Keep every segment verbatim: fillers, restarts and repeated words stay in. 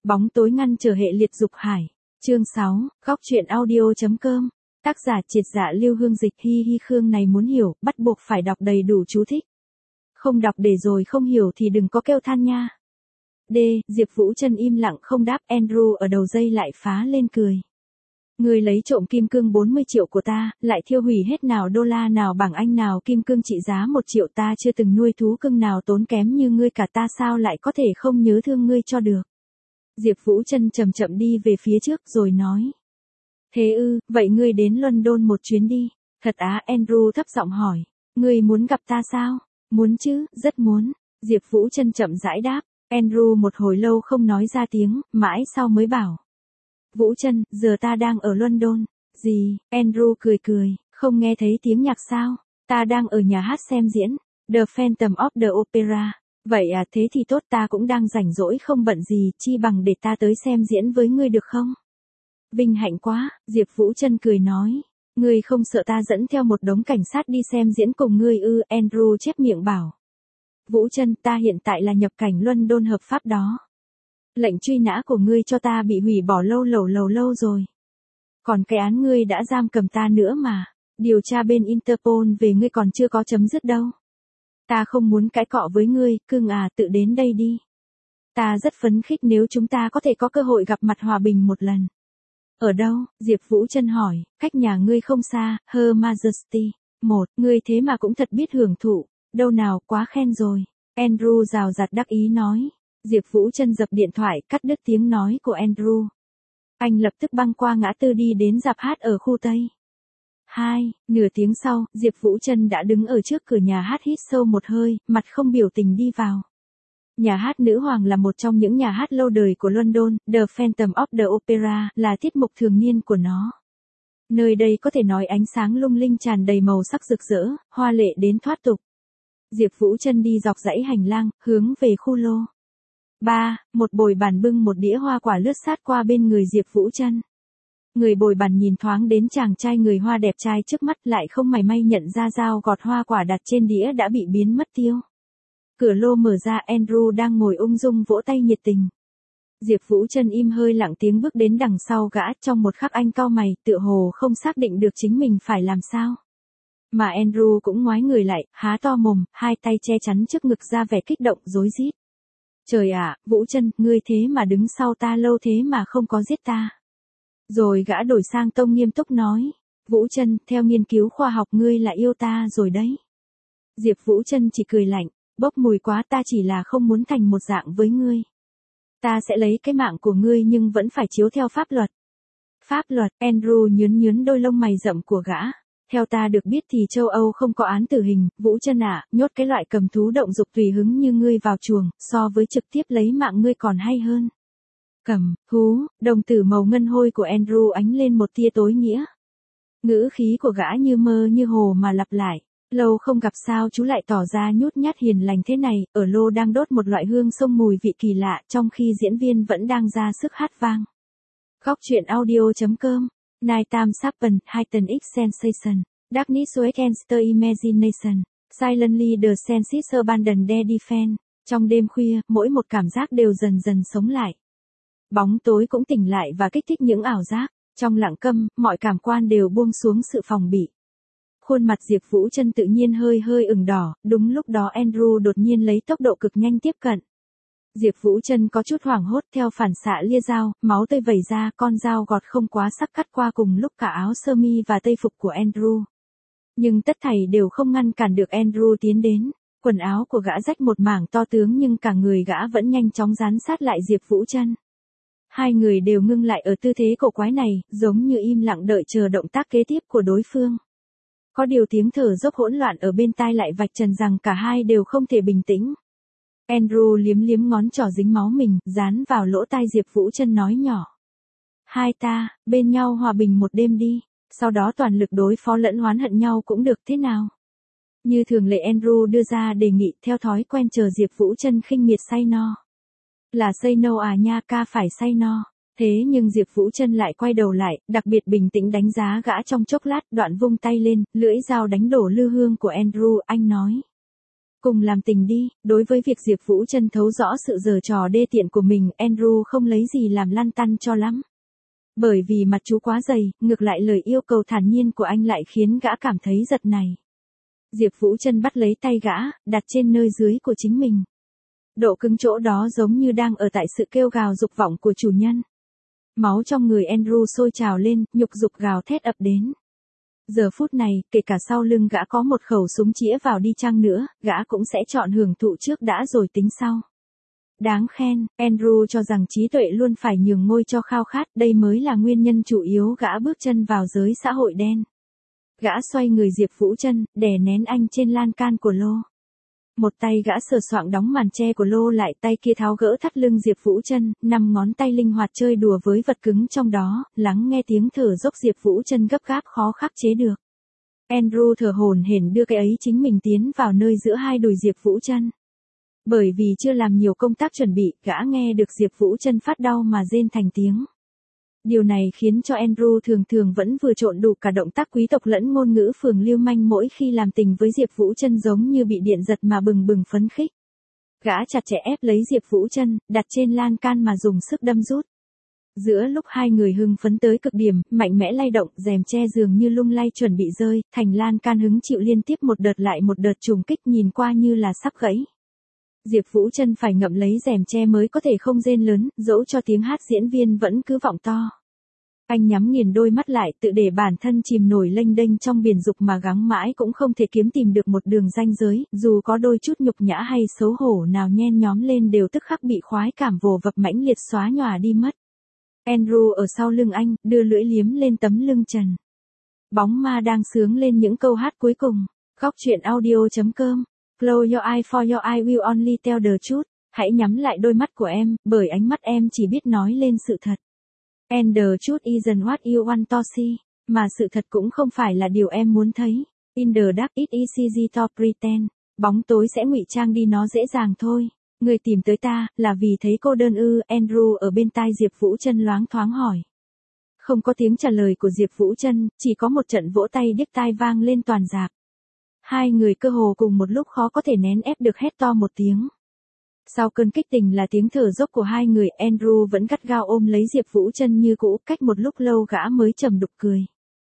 Bóng tối ngăn trở hệ liệt dục hải. Chương sáu, góc truyện audio.com. Tác giả Triệt Dạ Lưu Hương Dịch. Hi hi Khương này muốn hiểu, bắt buộc phải đọc đầy đủ chú thích. Không đọc để rồi không hiểu thì đừng có kêu than nha. D. Diệp Vũ Trân im lặng không đáp. Andrew ở đầu dây lại phá lên cười. Ngươi lấy trộm kim cương bốn mươi triệu của ta, lại thiêu hủy hết nào đô la nào bảng Anh nào kim cương trị giá một triệu, ta chưa từng nuôi thú cưng nào tốn kém như ngươi cả, ta sao lại có thể không nhớ thương ngươi cho được. Diệp Vũ Trân chậm chậm đi về phía trước rồi nói. Thế ư, vậy ngươi đến London một chuyến đi. Thật á? Andrew thấp giọng hỏi. Ngươi muốn gặp ta sao? Muốn chứ, rất muốn. Diệp Vũ Trân chậm rãi đáp. Andrew một hồi lâu không nói ra tiếng, mãi sau mới bảo. Vũ Trân, giờ ta đang ở London. Gì? Andrew cười cười, không nghe thấy tiếng nhạc sao? Ta đang ở nhà hát xem diễn. The Phantom of the Opera. Vậy à, thế thì tốt, ta cũng đang rảnh rỗi không bận gì, chi bằng để ta tới xem diễn với ngươi được không? Vinh hạnh quá, Diệp Vũ Trân cười nói. Ngươi không sợ ta dẫn theo một đống cảnh sát đi xem diễn cùng ngươi ư? Andrew chép miệng bảo. Vũ Trân, ta hiện tại là nhập cảnh London hợp pháp đó. Lệnh truy nã của ngươi cho ta bị hủy bỏ lâu lâu lâu lâu rồi. Còn cái án ngươi đã giam cầm ta nữa mà. Điều tra bên Interpol về ngươi còn chưa có chấm dứt đâu. Ta không muốn cãi cọ với ngươi, cưng à, tự đến đây đi. Ta rất phấn khích nếu chúng ta có thể có cơ hội gặp mặt hòa bình một lần. Ở đâu? Diệp Vũ Trân hỏi. Cách nhà ngươi không xa, Her Majesty. Một, ngươi thế mà cũng thật biết hưởng thụ. Đâu nào, quá khen rồi. Andrew rào rạt đắc ý nói. Diệp Vũ Trân dập điện thoại, cắt đứt tiếng nói của Andrew. Anh lập tức băng qua ngã tư đi đến rạp hát ở khu Tây. Hai, nửa tiếng sau, Diệp Vũ Trân đã đứng ở trước cửa nhà hát hít sâu một hơi, mặt không biểu tình đi vào. Nhà hát Nữ Hoàng là một trong những nhà hát lâu đời của London, The Phantom of the Opera là tiết mục thường niên của nó. Nơi đây có thể nói ánh sáng lung linh tràn đầy màu sắc rực rỡ, hoa lệ đến thoát tục. Diệp Vũ Trân đi dọc dãy hành lang, hướng về khu lô. Ba, một bồi bàn bưng một đĩa hoa quả lướt sát qua bên người Diệp Vũ Trân. Người bồi bàn nhìn thoáng đến chàng trai người Hoa đẹp trai trước mắt, lại không mảy may nhận ra dao gọt hoa quả đặt trên đĩa đã bị biến mất tiêu. Cửa lô mở ra, Andrew đang ngồi ung dung vỗ tay nhiệt tình. Diệp Vũ Trân im hơi lặng tiếng bước đến đằng sau gã, trong một khắc anh cau mày, tựa hồ không xác định được chính mình phải làm sao. Mà Andrew cũng ngoái người lại, há to mồm, hai tay che chắn trước ngực ra vẻ kích động rối rít. Trời ạ, Vũ Trân, ngươi thế mà đứng sau ta lâu thế mà không có giết ta. Rồi gã đổi sang tông nghiêm túc nói. Vũ Trân, theo nghiên cứu khoa học ngươi là yêu ta rồi đấy. Diệp Vũ Trân chỉ cười lạnh. Bốc mùi quá, ta chỉ là không muốn thành một dạng với ngươi. Ta sẽ lấy cái mạng của ngươi nhưng vẫn phải chiếu theo pháp luật. Pháp luật? Andrew nhướn nhướn đôi lông mày rậm của gã. Theo ta được biết thì châu Âu không có án tử hình. Vũ Trân ạ, nhốt cái loại cầm thú động dục tùy hứng như ngươi vào chuồng, so với trực tiếp lấy mạng ngươi còn hay hơn. Cầm, thú, đồng tử màu ngân hôi của Andrew ánh lên một tia tối nghĩa. Ngữ khí của gã như mơ như hồ mà lặp lại. Lâu không gặp sao chú lại tỏ ra nhút nhát hiền lành thế này, ở lô đang đốt một loại hương xông mùi vị kỳ lạ trong khi diễn viên vẫn đang ra sức hát vang. Góc truyện audio.com. Nighttime Serpent, Heightened X Sensation, Darkness Against Imagination, Silently the Senses Abandoned Their Defense. Trong đêm khuya, mỗi một cảm giác đều dần dần sống lại. Bóng tối cũng tỉnh lại và kích thích những ảo giác. Trong lặng câm, mọi cảm quan đều buông xuống sự phòng bị. Khuôn mặt Diệp Vũ Trân tự nhiên hơi hơi ửng đỏ, đúng lúc đó Andrew đột nhiên lấy tốc độ cực nhanh tiếp cận. Diệp Vũ Trân có chút hoảng hốt, theo phản xạ lia dao, máu tươi vẩy ra, con dao gọt không quá sắc cắt qua cùng lúc cả áo sơ mi và tây phục của Andrew. Nhưng tất thảy đều không ngăn cản được Andrew tiến đến. Quần áo của gã rách một mảng to tướng nhưng cả người gã vẫn nhanh chóng dán sát lại Diệp Vũ Trân. Hai người đều ngưng lại ở tư thế cổ quái này, giống như im lặng đợi chờ động tác kế tiếp của đối phương. Có điều tiếng thở dốc hỗn loạn ở bên tai lại vạch trần rằng cả hai đều không thể bình tĩnh. Andrew liếm liếm ngón trỏ dính máu mình, dán vào lỗ tai Diệp Vũ Trân nói nhỏ. Hai ta, bên nhau hòa bình một đêm đi, sau đó toàn lực đối phó lẫn oán hận nhau cũng được thế nào. Như thường lệ Andrew đưa ra đề nghị, theo thói quen chờ Diệp Vũ Trân khinh miệt say no. Là say no à nha, ca phải say no. Thế nhưng Diệp Vũ Trân lại quay đầu lại, đặc biệt bình tĩnh đánh giá gã trong chốc lát, đoạn vung tay lên, lưỡi dao đánh đổ lư hương của Andrew, anh nói. Cùng làm tình đi. Đối với việc Diệp Vũ Trân thấu rõ sự giở trò đê tiện của mình, Andrew không lấy gì làm lăn tăn cho lắm. Bởi vì mặt chú quá dày, ngược lại lời yêu cầu thản nhiên của anh lại khiến gã cảm thấy giật này. Diệp Vũ Trân bắt lấy tay gã, đặt trên nơi dưới của chính mình. Độ cứng chỗ đó giống như đang ở tại sự kêu gào dục vọng của chủ nhân. Máu trong người Andrew sôi trào lên, nhục dục gào thét ập đến. Giờ phút này, kể cả sau lưng gã có một khẩu súng chĩa vào đi chăng nữa, gã cũng sẽ chọn hưởng thụ trước đã rồi tính sau. Đáng khen, Andrew cho rằng trí tuệ luôn phải nhường ngôi cho khao khát, đây mới là nguyên nhân chủ yếu gã bước chân vào giới xã hội đen. Gã xoay người Diệp Vũ Trân, đè nén anh trên lan can của lô. Một tay gã sờ soạng đóng màn che của lô lại, tay kia tháo gỡ thắt lưng Diệp Vũ Trân, năm ngón tay linh hoạt chơi đùa với vật cứng trong đó, lắng nghe tiếng thở dốc Diệp Vũ Trân gấp gáp khó khắc chế được. Andrew thở hổn hển đưa cái ấy chính mình tiến vào nơi giữa hai đùi Diệp Vũ Trân. Bởi vì chưa làm nhiều công tác chuẩn bị, gã nghe được Diệp Vũ Trân phát đau mà rên thành tiếng. Điều này khiến cho Andrew thường thường vẫn vừa trộn đủ cả động tác quý tộc lẫn ngôn ngữ phường lưu manh, mỗi khi làm tình với Diệp Vũ Trân giống như bị điện giật mà bừng bừng phấn khích. Gã chặt chẽ ép lấy Diệp Vũ Trân, đặt trên lan can mà dùng sức đâm rút. Giữa lúc hai người hưng phấn tới cực điểm, mạnh mẽ lay động, rèm che dường như lung lay chuẩn bị rơi, thành lan can hứng chịu liên tiếp một đợt lại một đợt trùng kích, nhìn qua như là sắp gãy. Diệp Vũ Trân phải ngậm lấy rèm che mới có thể không rên lớn, dẫu cho tiếng hát diễn viên vẫn cứ vọng to. Anh nhắm nghiền đôi mắt lại, tự để bản thân chìm nổi lênh đênh trong biển dục mà gắng mãi cũng không thể kiếm tìm được một đường ranh giới, dù có đôi chút nhục nhã hay xấu hổ nào nhen nhóm lên đều tức khắc bị khoái cảm vồ vập mãnh liệt xóa nhòa đi mất. Andrew ở sau lưng anh, đưa lưỡi liếm lên tấm lưng trần. Bóng ma đang sướng lên những câu hát cuối cùng. Góc truyện audio chấm com. Close your eye for your eye will only tell the truth. Hãy nhắm lại đôi mắt của em, bởi ánh mắt em chỉ biết nói lên sự thật. And the truth isn't what you want to see. Mà sự thật cũng không phải là điều em muốn thấy. In the dark it is easy to pretend. Bóng tối sẽ ngụy trang đi, nó dễ dàng thôi. Người tìm tới ta, là vì thấy cô đơn ư? Andrew ở bên tai Diệp Vũ Trân loáng thoáng hỏi. Không có tiếng trả lời của Diệp Vũ Trân, chỉ có một trận vỗ tay điếc tai vang lên toàn rạp. Hai người cơ hồ cùng một lúc khó có thể nén ép được hét to một tiếng. Sau cơn kích tình là tiếng thở dốc của hai người, Andrew vẫn gắt gao ôm lấy Diệp Vũ Trân như cũ, cách một lúc lâu gã mới trầm đục cười.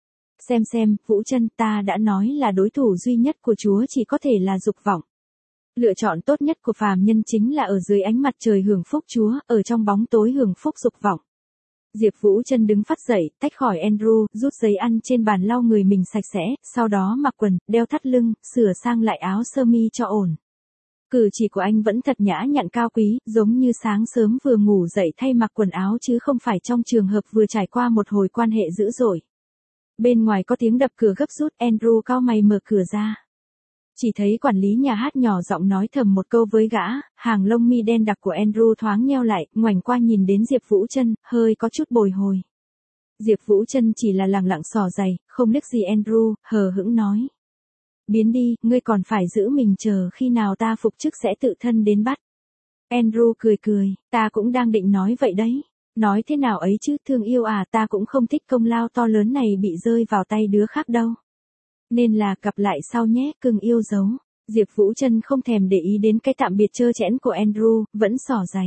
Xem xem, Vũ Trân, ta đã nói là đối thủ duy nhất của Chúa chỉ có thể là dục vọng. Lựa chọn tốt nhất của phàm nhân chính là ở dưới ánh mặt trời hưởng phúc Chúa, ở trong bóng tối hưởng phúc dục vọng. Diệp Vũ Trân đứng phắt dậy, tách khỏi Andrew, rút giấy ăn trên bàn lau người mình sạch sẽ, sau đó mặc quần, đeo thắt lưng, sửa sang lại áo sơ mi cho ổn. Cử chỉ của anh vẫn thật nhã nhặn cao quý, giống như sáng sớm vừa ngủ dậy thay mặc quần áo chứ không phải trong trường hợp vừa trải qua một hồi quan hệ dữ dội. Bên ngoài có tiếng đập cửa gấp rút, Andrew cau mày mở cửa ra. Chỉ thấy quản lý nhà hát nhỏ giọng nói thầm một câu với gã, hàng lông mi đen đặc của Andrew thoáng nheo lại, ngoảnh qua nhìn đến Diệp Vũ Trân, hơi có chút bồi hồi. Diệp Vũ Trân chỉ là lẳng lặng xỏ giày, không liếc gì Andrew, hờ hững nói. Biến đi, ngươi còn phải giữ mình chờ khi nào ta phục chức sẽ tự thân đến bắt. Andrew cười cười, ta cũng đang định nói vậy đấy. Nói thế nào ấy chứ, thương yêu à, ta cũng không thích công lao to lớn này bị rơi vào tay đứa khác đâu. Nên là gặp lại sau nhé, cưng yêu dấu. Diệp Vũ Trân không thèm để ý đến cái tạm biệt trơ trẽn của Andrew, vẫn xỏ giày.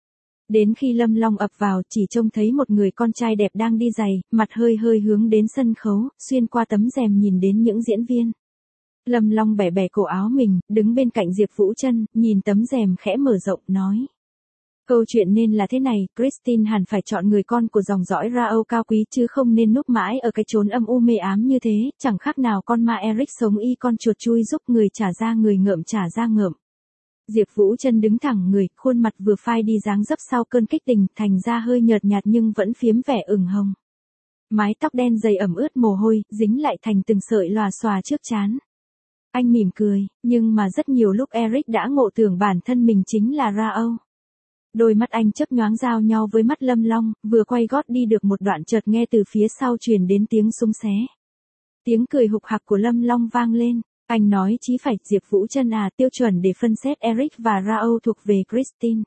Đến khi Lâm Long ập vào, chỉ trông thấy một người con trai đẹp đang đi giày, mặt hơi hơi hướng đến sân khấu, xuyên qua tấm rèm nhìn đến những diễn viên. Lâm Long bẻ bẻ cổ áo mình, đứng bên cạnh Diệp Vũ Trân, nhìn tấm rèm khẽ mở rộng, nói. Câu chuyện nên là thế này, Christine hẳn phải chọn người con của dòng dõi Rao cao quý chứ không nên núp mãi ở cái chốn âm u mê ám như thế, chẳng khác nào con ma Eric sống y con chuột chui giúp người trả ra người ngợm trả ra ngợm. Diệp Vũ Trân đứng thẳng người, khuôn mặt vừa phai đi dáng dấp sau cơn kích tình, thành ra hơi nhợt nhạt nhưng vẫn phiếm vẻ ửng hồng. Mái tóc đen dày ẩm ướt mồ hôi, dính lại thành từng sợi lòa xòa trước trán. Anh mỉm cười, nhưng mà rất nhiều lúc Eric đã ngộ tưởng bản thân mình chính là Rao. Đôi mắt anh chớp nhoáng giao nhau với mắt Lâm Long, vừa quay gót đi được một đoạn chợt nghe từ phía sau truyền đến tiếng súng xé. Tiếng cười hục hặc của Lâm Long vang lên, anh nói chí phải, Diệp Vũ Trân à, tiêu chuẩn để phân xét Eric và Rao thuộc về Christine.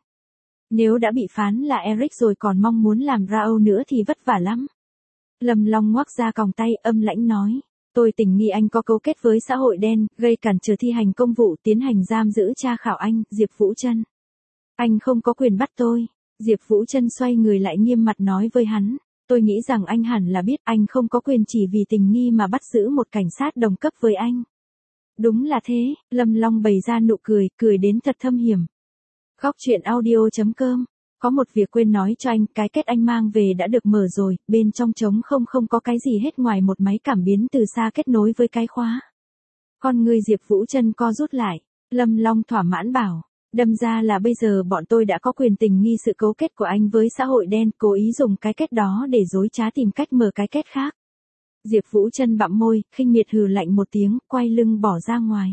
Nếu đã bị phán là Eric rồi còn mong muốn làm Rao nữa thì vất vả lắm. Lâm Long ngoác ra còng tay, âm lãnh nói. Tôi tình nghi anh có cấu kết với xã hội đen, gây cản trở thi hành công vụ, tiến hành giam giữ tra khảo anh, Diệp Vũ Trân. Anh không có quyền bắt tôi. Diệp Vũ Trân xoay người lại nghiêm mặt nói với hắn. Tôi nghĩ rằng anh hẳn là biết anh không có quyền chỉ vì tình nghi mà bắt giữ một cảnh sát đồng cấp với anh. Đúng là thế, Lâm Long bày ra nụ cười, cười đến thật thâm hiểm. Góc chuyện audio chấm com. Có một việc quên nói cho anh, cái kết anh mang về đã được mở rồi, bên trong trống không không có cái gì hết ngoài một máy cảm biến từ xa kết nối với cái khóa. Con người Diệp Vũ Trân co rút lại, Lâm Long thỏa mãn bảo, đâm ra là bây giờ bọn tôi đã có quyền tình nghi sự cấu kết của anh với xã hội đen, cố ý dùng cái kết đó để dối trá tìm cách mở cái kết khác. Diệp Vũ Trân bặm môi, khinh miệt hừ lạnh một tiếng, quay lưng bỏ ra ngoài.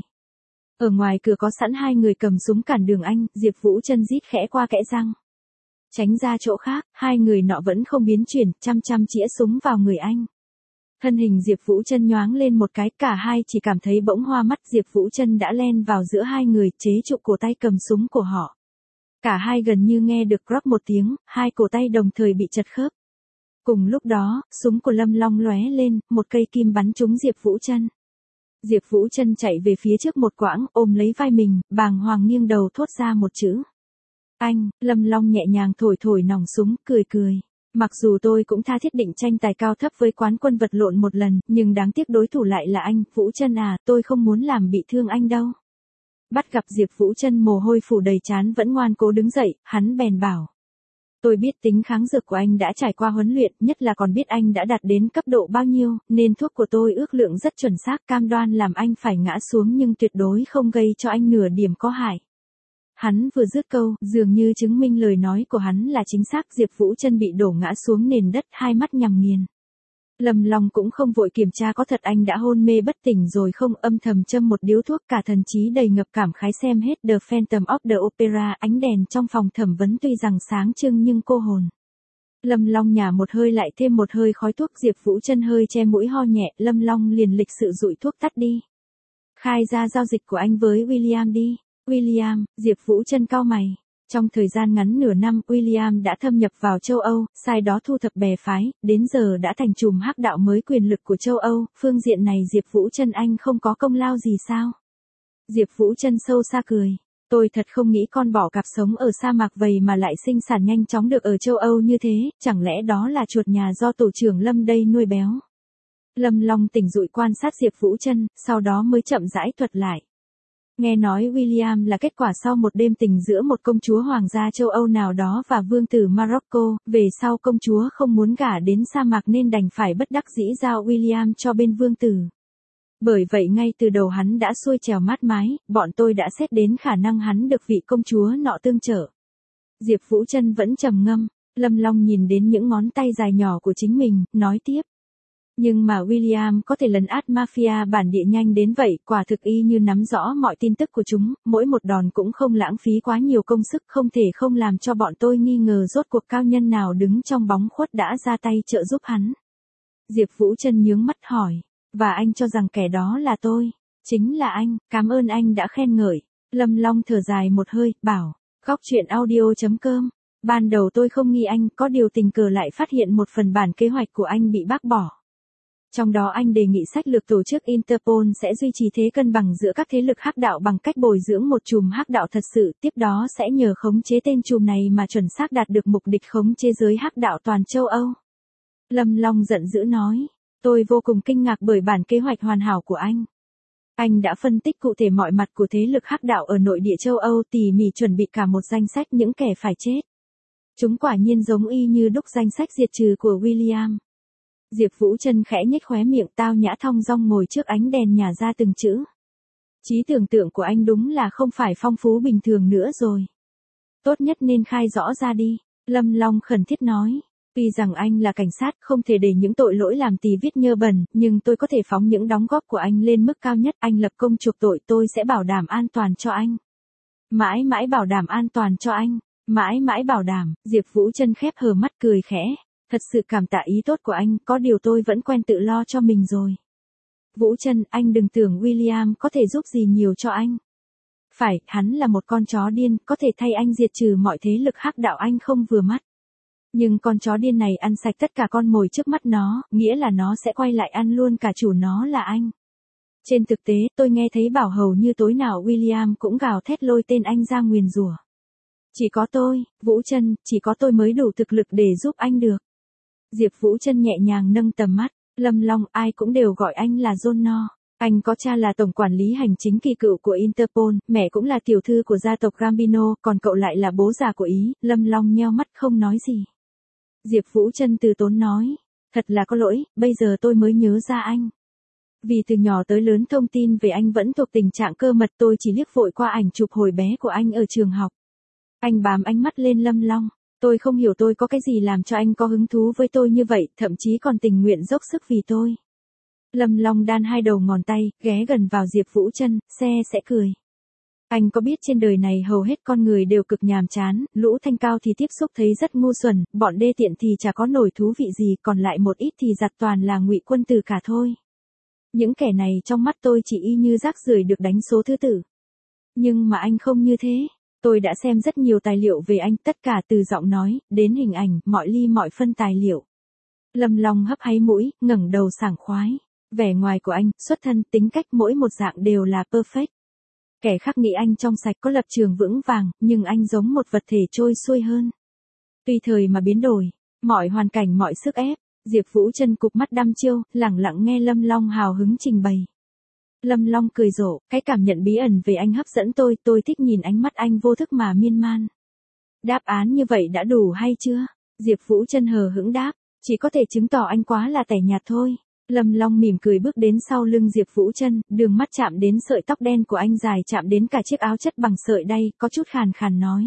Ở ngoài cửa có sẵn hai người cầm súng cản đường anh, Diệp Vũ Trân rít khẽ qua kẽ răng. Tránh ra chỗ khác, hai người nọ vẫn không biến chuyển, chăm chăm chĩa súng vào người anh. Thân hình Diệp Vũ Trân nhoáng lên một cái, cả hai chỉ cảm thấy bỗng hoa mắt, Diệp Vũ Trân đã len vào giữa hai người, chế trụ cổ tay cầm súng của họ. Cả hai gần như nghe được crop một tiếng, hai cổ tay đồng thời bị chật khớp. Cùng lúc đó, súng của Lâm Long lóe lên, một cây kim bắn trúng Diệp Vũ Trân. Diệp Vũ Trân chạy về phía trước một quãng, ôm lấy vai mình, bàng hoàng nghiêng đầu thốt ra một chữ. Anh, Lâm Long nhẹ nhàng thổi thổi nòng súng, cười cười. Mặc dù tôi cũng tha thiết định tranh tài cao thấp với quán quân vật lộn một lần, nhưng đáng tiếc đối thủ lại là anh, Vũ Trân à, tôi không muốn làm bị thương anh đâu. Bắt gặp Diệp Vũ Trân mồ hôi phủ đầy trán vẫn ngoan cố đứng dậy, hắn bèn bảo. Tôi biết tính kháng dược của anh đã trải qua huấn luyện, nhất là còn biết anh đã đạt đến cấp độ bao nhiêu, nên thuốc của tôi ước lượng rất chuẩn xác, cam đoan làm anh phải ngã xuống nhưng tuyệt đối không gây cho anh nửa điểm có hại. Hắn vừa dứt câu, dường như chứng minh lời nói của hắn là chính xác, Diệp Vũ Trân bị đổ ngã xuống nền đất, hai mắt nhắm nghiền. Lâm Long cũng không vội kiểm tra có thật anh đã hôn mê bất tỉnh rồi không, âm thầm châm một điếu thuốc, cả thần trí đầy ngập cảm khái xem hết The Phantom of the Opera, ánh đèn trong phòng thẩm vấn tuy rằng sáng trưng nhưng cô hồn. Lâm Long nhả một hơi lại thêm một hơi khói thuốc, Diệp Vũ Trân hơi che mũi ho nhẹ, Lâm Long liền lịch sự dụi thuốc tắt đi. Khai ra giao dịch của anh với William đi. William, Diệp Vũ Trân cau mày. Trong thời gian ngắn nửa năm, William đã thâm nhập vào châu Âu, sai đó thu thập bè phái, đến giờ đã thành trùm hắc đạo mới quyền lực của châu Âu, phương diện này Diệp Vũ Trân anh không có công lao gì sao? Diệp Vũ Trân sâu xa cười. Tôi thật không nghĩ con bò cạp sống ở sa mạc vậy mà lại sinh sản nhanh chóng được ở châu Âu như thế, chẳng lẽ đó là chuột nhà do tổ trưởng Lâm đây nuôi béo? Lâm Long tỉnh dụi quan sát Diệp Vũ Trân, sau đó mới chậm rãi thuật lại. Nghe nói William là kết quả sau một đêm tình giữa một công chúa hoàng gia châu Âu nào đó và vương tử Morocco, về sau công chúa không muốn gả đến sa mạc nên đành phải bất đắc dĩ giao William cho bên vương tử. Bởi vậy ngay từ đầu hắn đã xuôi trèo mát mái, bọn tôi đã xét đến khả năng hắn được vị công chúa nọ tương trợ. Diệp Vũ Trân vẫn trầm ngâm, Lâm Long nhìn đến những ngón tay dài nhỏ của chính mình, nói tiếp. Nhưng mà William có thể lấn át mafia bản địa nhanh đến vậy, quả thực y như nắm rõ mọi tin tức của chúng, mỗi một đòn cũng không lãng phí quá nhiều công sức, không thể không làm cho bọn tôi nghi ngờ rốt cuộc cao nhân nào đứng trong bóng khuất đã ra tay trợ giúp hắn. Diệp Vũ Trân nhướng mắt hỏi, và anh cho rằng kẻ đó là tôi? Chính là anh, cảm ơn anh đã khen ngợi. Lâm Long thở dài một hơi, bảo, góc chuyện audio chấm com. Ban đầu tôi không nghi anh, có điều tình cờ lại phát hiện một phần bản kế hoạch của anh bị bác bỏ. Trong đó anh đề nghị sách lược tổ chức Interpol sẽ duy trì thế cân bằng giữa các thế lực hắc đạo bằng cách bồi dưỡng một chùm hắc đạo thật sự, tiếp đó sẽ nhờ khống chế tên chùm này mà chuẩn xác đạt được mục đích khống chế giới hắc đạo toàn châu Âu. Lâm Long giận dữ nói, tôi vô cùng kinh ngạc bởi bản kế hoạch hoàn hảo của anh. Anh đã phân tích cụ thể mọi mặt của thế lực hắc đạo ở nội địa châu Âu, tỉ mỉ chuẩn bị cả một danh sách những kẻ phải chết. Chúng quả nhiên giống y như đúc danh sách diệt trừ của William. Diệp Vũ Trân khẽ nhếch khóe miệng, tao nhã thong dong ngồi trước ánh đèn nhả ra từng chữ. Trí tưởng tượng của anh đúng là không phải phong phú bình thường nữa rồi. Tốt nhất nên khai rõ ra đi, Lâm Long khẩn thiết nói. Tuy rằng anh là cảnh sát không thể để những tội lỗi làm tì vết nhơ bẩn, nhưng tôi có thể phóng những đóng góp của anh lên mức cao nhất, anh lập công chuộc tội tôi sẽ bảo đảm an toàn cho anh. Mãi mãi bảo đảm an toàn cho anh, mãi mãi bảo đảm, Diệp Vũ Trân khép hờ mắt cười khẽ. Thật sự cảm tạ ý tốt của anh, có điều tôi vẫn quen tự lo cho mình rồi. Vũ Trân, anh đừng tưởng William có thể giúp gì nhiều cho anh. Phải, hắn là một con chó điên, có thể thay anh diệt trừ mọi thế lực hắc đạo anh không vừa mắt. Nhưng con chó điên này ăn sạch tất cả con mồi trước mắt nó, nghĩa là nó sẽ quay lại ăn luôn cả chủ nó là anh. Trên thực tế, tôi nghe thấy bảo hầu như tối nào William cũng gào thét lôi tên anh ra nguyền rủa. Chỉ có tôi, Vũ Trân, chỉ có tôi mới đủ thực lực để giúp anh được. Diệp Vũ Trân nhẹ nhàng nâng tầm mắt, Lâm Long, ai cũng đều gọi anh là John No. Anh có cha là tổng quản lý hành chính kỳ cựu của Interpol, mẹ cũng là tiểu thư của gia tộc Gambino, còn cậu lại là bố già của Ý. Lâm Long nheo mắt không nói gì. Diệp Vũ Trân từ tốn nói, thật là có lỗi, bây giờ tôi mới nhớ ra anh. Vì từ nhỏ tới lớn thông tin về anh vẫn thuộc tình trạng cơ mật, tôi chỉ liếc vội qua ảnh chụp hồi bé của anh ở trường học. Anh bám ánh mắt lên Lâm Long, tôi không hiểu tôi có cái gì làm cho anh có hứng thú với tôi như vậy, thậm chí còn tình nguyện dốc sức vì tôi. Lâm Long đan hai đầu ngón tay, ghé gần vào Diệp Vũ Trân, xe sẽ cười. Anh có biết trên đời này hầu hết con người đều cực nhàm chán, lũ thanh cao thì tiếp xúc thấy rất ngu xuẩn, bọn đê tiện thì chả có nổi thú vị gì, còn lại một ít thì giặt toàn là ngụy quân tử cả thôi. Những kẻ này trong mắt tôi chỉ y như rác rưởi được đánh số thứ tự. Nhưng mà anh không như thế. Tôi đã xem rất nhiều tài liệu về anh, tất cả từ giọng nói, đến hình ảnh, mọi ly mọi phân tài liệu. Lâm Long hấp háy mũi, ngẩng đầu sảng khoái. Vẻ ngoài của anh, xuất thân, tính cách mỗi một dạng đều là perfect. Kẻ khác nghĩ anh trong sạch có lập trường vững vàng, nhưng anh giống một vật thể trôi xuôi hơn. Tùy thời mà biến đổi, mọi hoàn cảnh mọi sức ép, Diệp Vũ Trân cụp mắt đăm chiêu, lẳng lặng nghe Lâm Long hào hứng trình bày. Lâm Long cười rộ, cái cảm nhận bí ẩn về anh hấp dẫn tôi, tôi thích nhìn ánh mắt anh vô thức mà miên man. Đáp án như vậy đã đủ hay chưa? Diệp Vũ Trân hờ hững đáp, chỉ có thể chứng tỏ anh quá là tẻ nhạt thôi. Lâm Long mỉm cười bước đến sau lưng Diệp Vũ Trân, đường mắt chạm đến sợi tóc đen của anh dài chạm đến cả chiếc áo chất bằng sợi đay, có chút khàn khàn nói.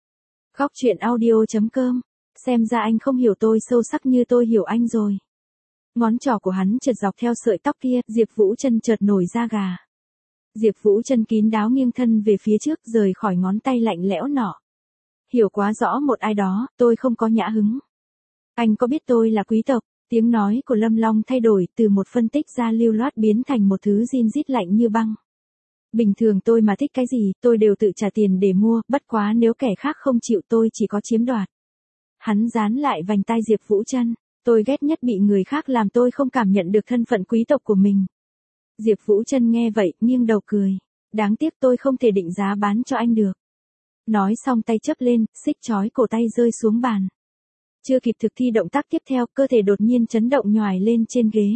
Góc truyện audio chấm com, xem ra anh không hiểu tôi sâu sắc như tôi hiểu anh rồi. Ngón trỏ của hắn trượt dọc theo sợi tóc kia, Diệp Vũ Trân chợt nổi da gà. Diệp Vũ Trân kín đáo nghiêng thân về phía trước, rời khỏi ngón tay lạnh lẽo nọ. Hiểu quá rõ một ai đó, tôi không có nhã hứng. Anh có biết tôi là quý tộc? Tiếng nói của Lâm Long thay đổi, từ một phân tích ra lưu loát biến thành một thứ zin rít lạnh như băng. Bình thường tôi mà thích cái gì, tôi đều tự trả tiền để mua, bất quá nếu kẻ khác không chịu tôi chỉ có chiếm đoạt. Hắn dán lại vành tai Diệp Vũ Trân, tôi ghét nhất bị người khác làm tôi không cảm nhận được thân phận quý tộc của mình. Diệp Vũ Trân nghe vậy, nghiêng đầu cười. Đáng tiếc tôi không thể định giá bán cho anh được. Nói xong tay chớp lên, xích chói cổ tay rơi xuống bàn. Chưa kịp thực thi động tác tiếp theo, cơ thể đột nhiên chấn động nhoài lên trên ghế.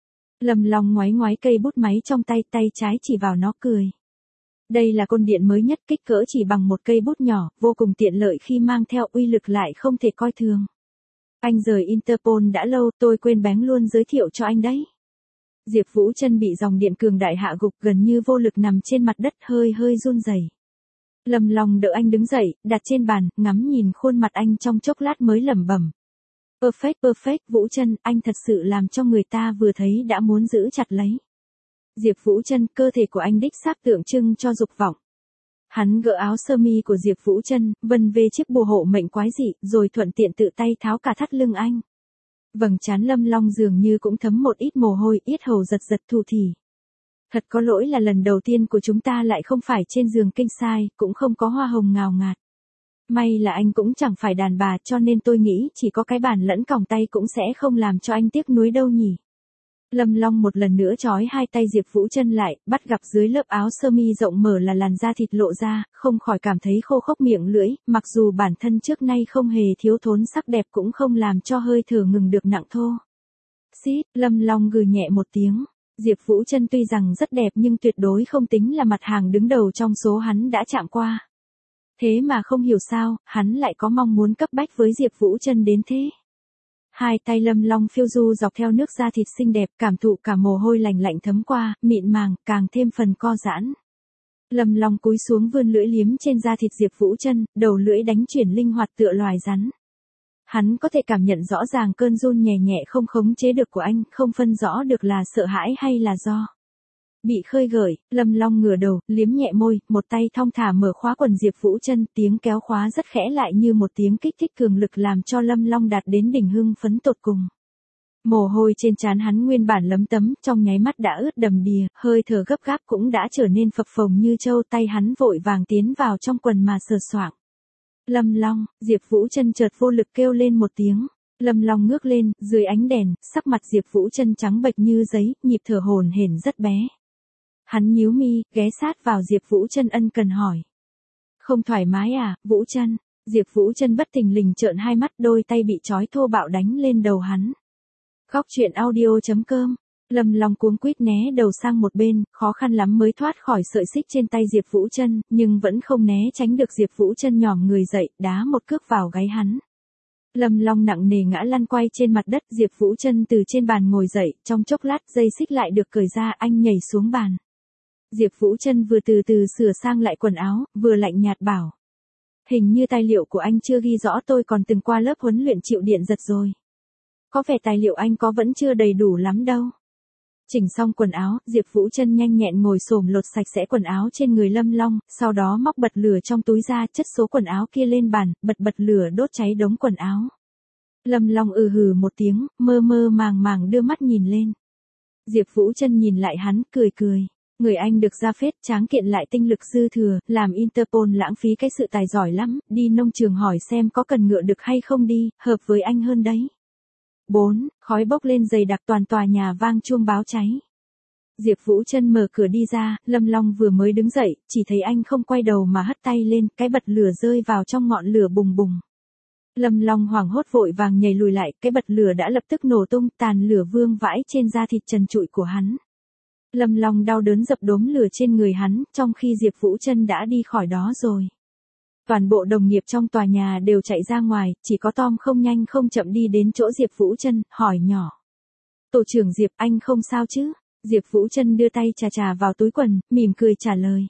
Lâm Long ngoáy ngoáy cây bút máy trong tay, tay trái chỉ vào nó cười. Đây là côn điện mới nhất, kích cỡ chỉ bằng một cây bút nhỏ, vô cùng tiện lợi khi mang theo, uy lực lại không thể coi thường. Anh rời Interpol đã lâu, tôi quên bén luôn giới thiệu cho anh đấy. Diệp Vũ Trân bị dòng điện cường đại hạ gục, gần như vô lực nằm trên mặt đất, hơi hơi run rẩy. Lâm Long đỡ anh đứng dậy, đặt trên bàn, ngắm nhìn khuôn mặt anh trong chốc lát mới lẩm bẩm. Perfect, perfect, Vũ Trân, anh thật sự làm cho người ta vừa thấy đã muốn giữ chặt lấy. Diệp Vũ Trân, cơ thể của anh đích xác tượng trưng cho dục vọng. Hắn gỡ áo sơ mi của Diệp Vũ Trân, vân về chiếc bùa hộ mệnh quái dị, rồi thuận tiện tự tay tháo cả thắt lưng anh. Vầng trán Lâm Long dường như cũng thấm một ít mồ hôi, yết hầu giật giật thủ thỉ. Thật có lỗi là lần đầu tiên của chúng ta lại không phải trên giường kinh sai, cũng không có hoa hồng ngào ngạt. May là anh cũng chẳng phải đàn bà, cho nên tôi nghĩ chỉ có cái bàn lẫn còng tay cũng sẽ không làm cho anh tiếc nuối đâu nhỉ. Lâm Long một lần nữa trói hai tay Diệp Vũ Trân lại, bắt gặp dưới lớp áo sơ mi rộng mở là làn da thịt lộ ra, không khỏi cảm thấy khô khốc miệng lưỡi, mặc dù bản thân trước nay không hề thiếu thốn sắc đẹp cũng không làm cho hơi thở ngừng được nặng thô. Xít, Lâm Long gừ nhẹ một tiếng. Diệp Vũ Trân tuy rằng rất đẹp nhưng tuyệt đối không tính là mặt hàng đứng đầu trong số hắn đã chạm qua. Thế mà không hiểu sao, hắn lại có mong muốn cấp bách với Diệp Vũ Trân đến thế. Hai tay Lâm Long phiêu du dọc theo nước da thịt xinh đẹp, cảm thụ cả mồ hôi lành lạnh thấm qua, mịn màng, càng thêm phần co giãn. Lâm Long cúi xuống vươn lưỡi liếm trên da thịt Diệp Vũ Trân, đầu lưỡi đánh chuyển linh hoạt tựa loài rắn. Hắn có thể cảm nhận rõ ràng cơn run nhẹ nhẹ không khống chế được của anh, không phân rõ được là sợ hãi hay là do bị khơi gợi. Lâm Long ngửa đầu, liếm nhẹ môi, một tay thong thả mở khóa quần Diệp Vũ Trân, tiếng kéo khóa rất khẽ lại như một tiếng kích thích cường lực làm cho Lâm Long đạt đến đỉnh hưng phấn tột cùng. Mồ hôi trên trán hắn nguyên bản lấm tấm, trong nháy mắt đã ướt đầm đìa, hơi thở gấp gáp cũng đã trở nên phập phồng như trâu, tay hắn vội vàng tiến vào trong quần mà sờ soạng. Lâm Long, Diệp Vũ Trân chợt vô lực kêu lên một tiếng. Lâm Long ngước lên, dưới ánh đèn, sắc mặt Diệp Vũ Trân trắng bệch như giấy, nhịp thở hổn hển rất bé. Hắn nhíu mi, ghé sát vào Diệp Vũ Trân ân cần hỏi. Không thoải mái à, Vũ Trân? Diệp Vũ Trân bất thình lình trợn hai mắt, đôi tay bị trói thô bạo đánh lên đầu hắn. Góc truyện audio chấm com. Lâm Long cuống quýt né đầu sang một bên, khó khăn lắm mới thoát khỏi sợi xích trên tay Diệp Vũ Trân, nhưng vẫn không né tránh được Diệp Vũ Trân nhòm người dậy, đá một cước vào gáy hắn. Lâm Long nặng nề ngã lăn quay trên mặt đất, Diệp Vũ Trân từ trên bàn ngồi dậy, trong chốc lát dây xích lại được cởi ra, anh nhảy xuống bàn. Diệp Vũ Trân vừa từ từ sửa sang lại quần áo, vừa lạnh nhạt bảo. Hình như tài liệu của anh chưa ghi rõ tôi còn từng qua lớp huấn luyện chịu điện giật rồi. Có vẻ tài liệu anh có vẫn chưa đầy đủ lắm đâu. Chỉnh xong quần áo, Diệp Vũ Trân nhanh nhẹn ngồi xổm lột sạch sẽ quần áo trên người Lâm Long, sau đó móc bật lửa trong túi ra, chất số quần áo kia lên bàn, bật bật lửa đốt cháy đống quần áo. Lâm Long ừ hừ một tiếng, mơ mơ màng màng đưa mắt nhìn lên. Diệp Vũ Trân nhìn lại hắn, cười cười. Người anh được ra phết, tráng kiện lại tinh lực dư thừa, làm Interpol lãng phí cái sự tài giỏi lắm, đi nông trường hỏi xem có cần ngựa đực hay không đi, hợp với anh hơn đấy. bốn. Khói bốc lên dày đặc, toàn tòa nhà vang chuông báo cháy. Diệp Vũ Trân mở cửa đi ra, Lâm Long vừa mới đứng dậy, chỉ thấy anh không quay đầu mà hất tay lên, cái bật lửa rơi vào trong ngọn lửa bùng bùng. Lâm Long hoảng hốt vội vàng nhảy lùi lại, cái bật lửa đã lập tức nổ tung, tàn lửa vương vãi trên da thịt trần trụi của hắn. Lâm Long đau đớn dập đốm lửa trên người hắn, trong khi Diệp Vũ Trân đã đi khỏi đó rồi. Toàn bộ đồng nghiệp trong tòa nhà đều chạy ra ngoài, chỉ có Tom không nhanh không chậm đi đến chỗ Diệp Vũ Trân, hỏi nhỏ. Tổ trưởng Diệp, anh không sao chứ? Diệp Vũ Trân đưa tay chà chà vào túi quần, mỉm cười trả lời.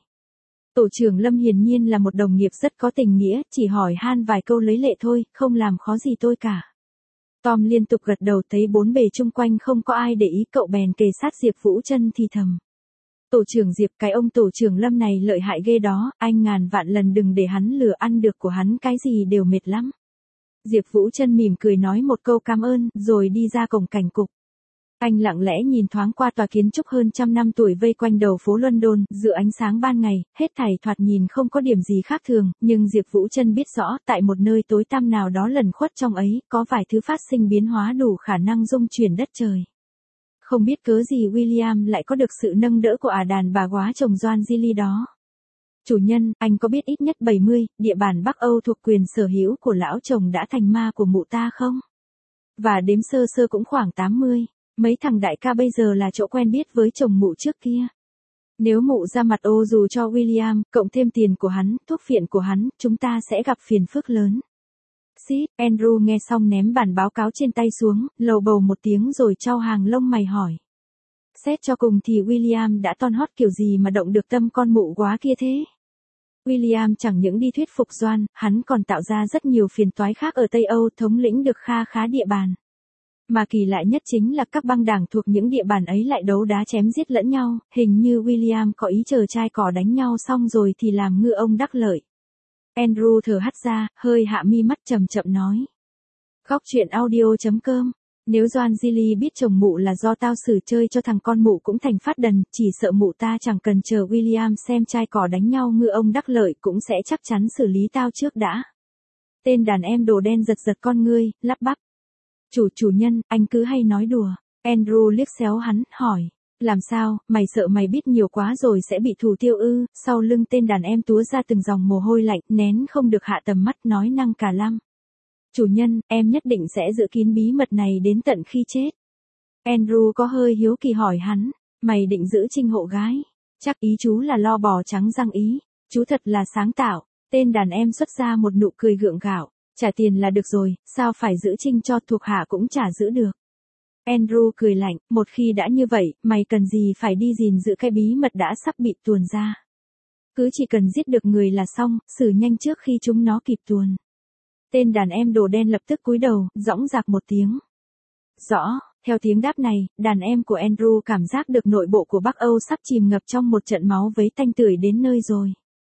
Tổ trưởng Lâm hiển nhiên là một đồng nghiệp rất có tình nghĩa, chỉ hỏi han vài câu lấy lệ thôi, không làm khó gì tôi cả. Tom liên tục gật đầu, thấy bốn bề chung quanh không có ai để ý, cậu bèn kề sát Diệp Vũ Trân thì thầm. Tổ trưởng Diệp, cái ông tổ trưởng Lâm này lợi hại ghê đó, anh ngàn vạn lần đừng để hắn lừa ăn được của hắn, cái gì đều mệt lắm. Diệp Vũ Trân mỉm cười nói một câu cảm ơn, rồi đi ra cổng cảnh cục. Anh lặng lẽ nhìn thoáng qua tòa kiến trúc hơn trăm năm tuổi vây quanh đầu phố London, giữa ánh sáng ban ngày, hết thảy thoạt nhìn không có điểm gì khác thường, nhưng Diệp Vũ Trân biết rõ, tại một nơi tối tăm nào đó lẩn khuất trong ấy, có vài thứ phát sinh biến hóa đủ khả năng rung chuyển đất trời. Không biết cớ gì William lại có được sự nâng đỡ của ả đàn bà góa chồng John Gilly đó. Chủ nhân, anh có biết ít nhất bảy mươi, địa bàn Bắc Âu thuộc quyền sở hữu của lão chồng đã thành ma của mụ ta không? Và đếm sơ sơ cũng khoảng tám mươi. Mấy thằng đại ca bây giờ là chỗ quen biết với chồng mụ trước kia. Nếu mụ ra mặt ô dù cho William, cộng thêm tiền của hắn, thuốc phiện của hắn, chúng ta sẽ gặp phiền phức lớn. Xít, Andrew nghe xong ném bản báo cáo trên tay xuống, lầu bầu một tiếng rồi chau hàng lông mày hỏi. Xét cho cùng thì William đã ton hót kiểu gì mà động được tâm con mụ quá kia thế? William chẳng những đi thuyết phục Doan, hắn còn tạo ra rất nhiều phiền toái khác ở Tây Âu, thống lĩnh được kha khá địa bàn. Mà kỳ lạ nhất chính là các băng đảng thuộc những địa bàn ấy lại đấu đá chém giết lẫn nhau, hình như William có ý chờ trai cỏ đánh nhau xong rồi thì làm ngư ông đắc lợi. Andrew thở hắt ra, hơi hạ mi mắt chậm chậm nói. Góc truyện audio chấm com. Nếu John Gilly biết chồng mụ là do tao xử chơi cho thằng con mụ cũng thành phát đần, chỉ sợ mụ ta chẳng cần chờ William xem trai cỏ đánh nhau ngư ông đắc lợi cũng sẽ chắc chắn xử lý tao trước đã. Tên đàn em đồ đen giật giật con ngươi, lắp bắp. Chủ chủ nhân, anh cứ hay nói đùa. Andrew liếc xéo hắn, hỏi. Làm sao, mày sợ mày biết nhiều quá rồi sẽ bị thủ tiêu ư? Sau lưng tên đàn em túa ra từng dòng mồ hôi lạnh, nén không được hạ tầm mắt, nói năng cả lăm. Chủ nhân, em nhất định sẽ giữ kín bí mật này đến tận khi chết. Andrew có hơi hiếu kỳ hỏi hắn. Mày định giữ trinh hộ gái? Chắc ý chú là lo bò trắng răng ý. Chú thật là sáng tạo. Tên đàn em xuất ra một nụ cười gượng gạo. Trả tiền là được rồi, sao phải giữ trinh cho thuộc hạ cũng chả giữ được. Andrew cười lạnh, một khi đã như vậy, mày cần gì phải đi gìn giữ cái bí mật đã sắp bị tuồn ra. Cứ chỉ cần giết được người là xong, xử nhanh trước khi chúng nó kịp tuồn. Tên đàn em đồ đen lập tức cúi đầu, dõng dạc một tiếng. Rõ, theo tiếng đáp này, đàn em của Andrew cảm giác được nội bộ của Bắc Âu sắp chìm ngập trong một trận máu vấy tanh tưởi đến nơi rồi.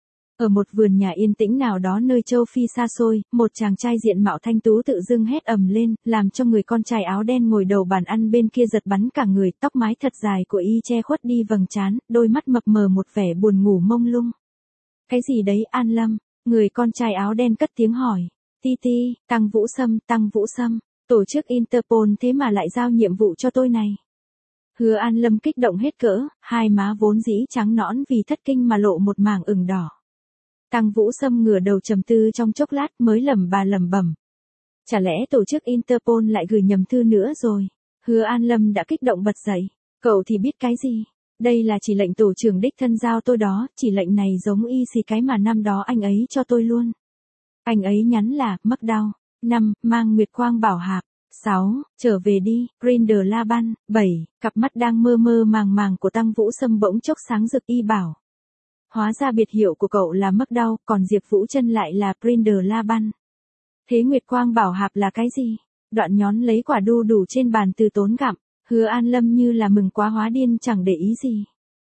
Ở một vườn nhà yên tĩnh nào đó nơi châu Phi xa xôi, một chàng trai diện mạo thanh tú tự dưng hét ầm lên, làm cho người con trai áo đen ngồi đầu bàn ăn bên kia giật bắn cả người, tóc mái thật dài của y che khuất đi vầng trán, đôi mắt mập mờ một vẻ buồn ngủ mông lung. Cái gì đấy An Lâm? Người con trai áo đen cất tiếng hỏi. Ti ti, Tăng Vũ Sâm, Tăng Vũ Sâm, tổ chức Interpol thế mà lại giao nhiệm vụ cho tôi này. Hứa An Lâm kích động hết cỡ, hai má vốn dĩ trắng nõn vì thất kinh mà lộ một mảng ửng đỏ. Tăng Vũ Sâm ngửa đầu trầm tư trong chốc lát mới lẩm bà lẩm bẩm. Chả lẽ tổ chức Interpol lại gửi nhầm thư nữa rồi? Hứa An Lâm đã kích động bật dậy. Cậu thì biết cái gì? Đây là chỉ lệnh tổ trưởng đích thân giao tôi đó, chỉ lệnh này giống y xì cái mà năm đó anh ấy cho tôi luôn. Anh ấy nhắn là, mắc đau. năm. Mang Nguyệt Quang Bảo Hạp. sáu. Trở về đi, Grinder La Ban. bảy. Cặp mắt đang mơ mơ màng màng của Tăng Vũ Sâm bỗng chốc sáng rực y bảo. Hóa ra biệt hiệu của cậu là mắc đau, còn Diệp Vũ Trân lại là Grinder La Ban. Thế Nguyệt Quang Bảo Hạp là cái gì? Đoạn nhón lấy quả đu đủ trên bàn từ tốn gặm. Hứa An Lâm như là mừng quá hóa điên chẳng để ý gì.